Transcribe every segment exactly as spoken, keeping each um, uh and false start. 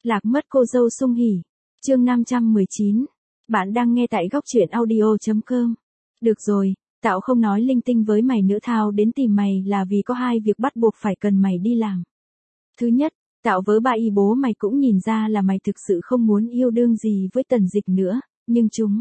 Lạc mất cô dâu sung hỉ. Chương năm trăm mười chín. Bạn đang nghe tại góc truyện audio chấm com. Được rồi, tao không nói linh tinh với mày nữa, thao đến tìm mày là vì có hai việc bắt buộc phải cần mày đi làm. Thứ nhất, tao vớ ba y bố mày cũng nhìn ra là mày thực sự không muốn yêu đương gì với Tần Dịch nữa, nhưng chúng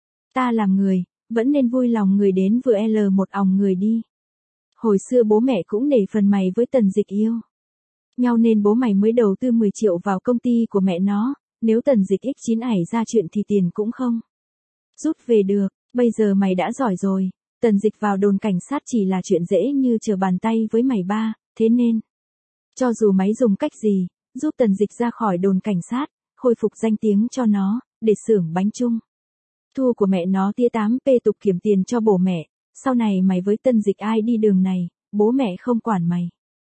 ta làm người, vẫn nên vui lòng người đến vừa L một òng người đi. Hồi xưa bố mẹ cũng nể phần mày với Tần Dịch yêu nhau nên bố mày mới đầu tư mười triệu vào công ty của mẹ nó, nếu Tần Dịch ích chín ảy ra chuyện thì tiền cũng không rút về được, bây giờ mày đã giỏi rồi, Tần Dịch vào đồn cảnh sát chỉ là chuyện dễ như trở bàn tay với mày ba, thế nên, cho dù mày dùng cách gì, giúp Tần Dịch ra khỏi đồn cảnh sát, khôi phục danh tiếng cho nó, để xưởng bánh chung thua của mẹ nó tía tám p tục kiểm tiền cho bố mẹ, sau này mày với Tần Dịch ai đi đường này, bố mẹ không quản mày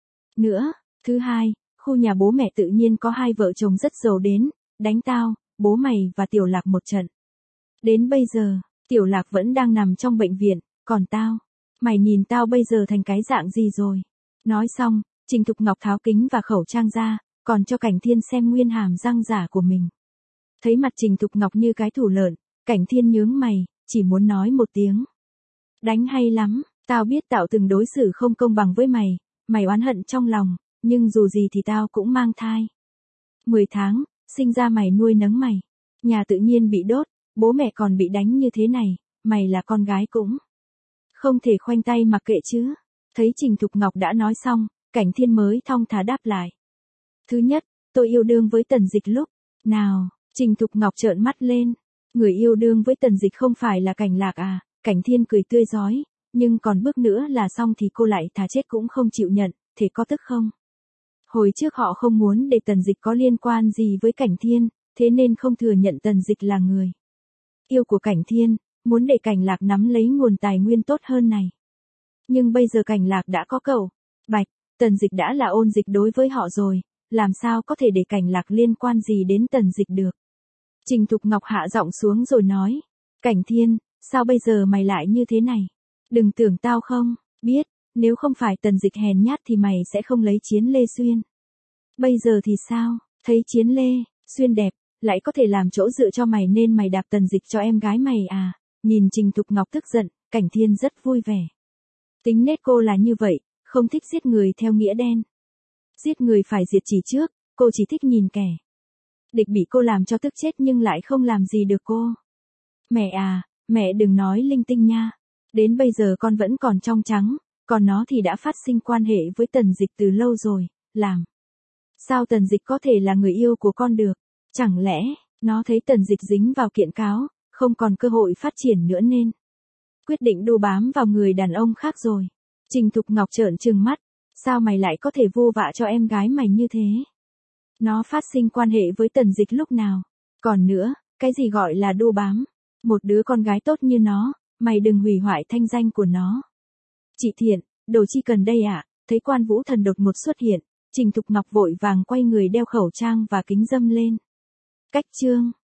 nữa. Thứ hai, khu nhà bố mẹ tự nhiên có hai vợ chồng rất giàu đến, đánh tao, bố mày và Tiểu Lạc một trận. Đến bây giờ, Tiểu Lạc vẫn đang nằm trong bệnh viện, còn tao, mày nhìn tao bây giờ thành cái dạng gì rồi. Nói xong, Trình Thục Ngọc tháo kính và khẩu trang ra, còn cho Cảnh Thiên xem nguyên hàm răng giả của mình. Thấy mặt Trình Thục Ngọc như cái thủ lợn, Cảnh Thiên nhướng mày, chỉ muốn nói một tiếng. Đánh hay lắm, tao biết tao từng đối xử không công bằng với mày, mày oán hận trong lòng. Nhưng dù gì thì tao cũng mang thai. mười tháng, sinh ra mày nuôi nấng mày. Nhà tự nhiên bị đốt, bố mẹ còn bị đánh như thế này, mày là con gái cũng không thể khoanh tay mặc kệ chứ. Thấy Trình Thục Ngọc đã nói xong, Cảnh Thiên mới thong thả đáp lại. Thứ nhất, tôi yêu đương với Tần Dịch lúc nào? Trình Thục Ngọc trợn mắt lên. Người yêu đương với Tần Dịch không phải là Cảnh Lạc à? Cảnh Thiên cười tươi rói, nhưng còn bước nữa là xong thì cô lại thà chết cũng không chịu nhận, thế có tức không? Hồi trước họ không muốn để Tần Dịch có liên quan gì với Cảnh Thiên, thế nên không thừa nhận Tần Dịch là người yêu của Cảnh Thiên, muốn để Cảnh Lạc nắm lấy nguồn tài nguyên tốt hơn này. Nhưng bây giờ Cảnh Lạc đã có cậu, Bạch, Tần Dịch đã là ôn dịch đối với họ rồi, làm sao có thể để Cảnh Lạc liên quan gì đến Tần Dịch được. Trình Thục Ngọc hạ giọng xuống rồi nói, Cảnh Thiên, sao bây giờ mày lại như thế này? Đừng tưởng tao không biết. Nếu không phải Tần Dịch hèn nhát thì mày sẽ không lấy Chiến Lê Xuyên. Bây giờ thì sao, thấy Chiến Lê Xuyên đẹp, lại có thể làm chỗ dựa cho mày nên mày đạp Tần Dịch cho em gái mày à? Nhìn Trình Thục Ngọc tức giận, Cảnh Thiên rất vui vẻ. Tính nết cô là như vậy, không thích giết người theo nghĩa đen. Giết người phải diệt chỉ trước, cô chỉ thích nhìn kẻ địch bị cô làm cho tức chết nhưng lại không làm gì được cô. Mẹ à, mẹ đừng nói linh tinh nha. Đến bây giờ con vẫn còn trong trắng. Còn nó thì đã phát sinh quan hệ với Tần Dịch từ lâu rồi, làm sao Tần Dịch có thể là người yêu của con được? Chẳng lẽ, nó thấy Tần Dịch dính vào kiện cáo, không còn cơ hội phát triển nữa nên quyết định đu bám vào người đàn ông khác rồi. Trình Thục Ngọc trợn trừng mắt, sao mày lại có thể vu vạ cho em gái mày như thế? Nó phát sinh quan hệ với Tần Dịch lúc nào? Còn nữa, cái gì gọi là đu bám? Một đứa con gái tốt như nó, mày đừng hủy hoại thanh danh của nó. Chị Thiện, đồ chi cần đây ạ? À? Thấy Quan Vũ Thần đột ngột xuất hiện, Trình Thục Ngọc vội vàng quay người đeo khẩu trang và kính râm lên. Cách chương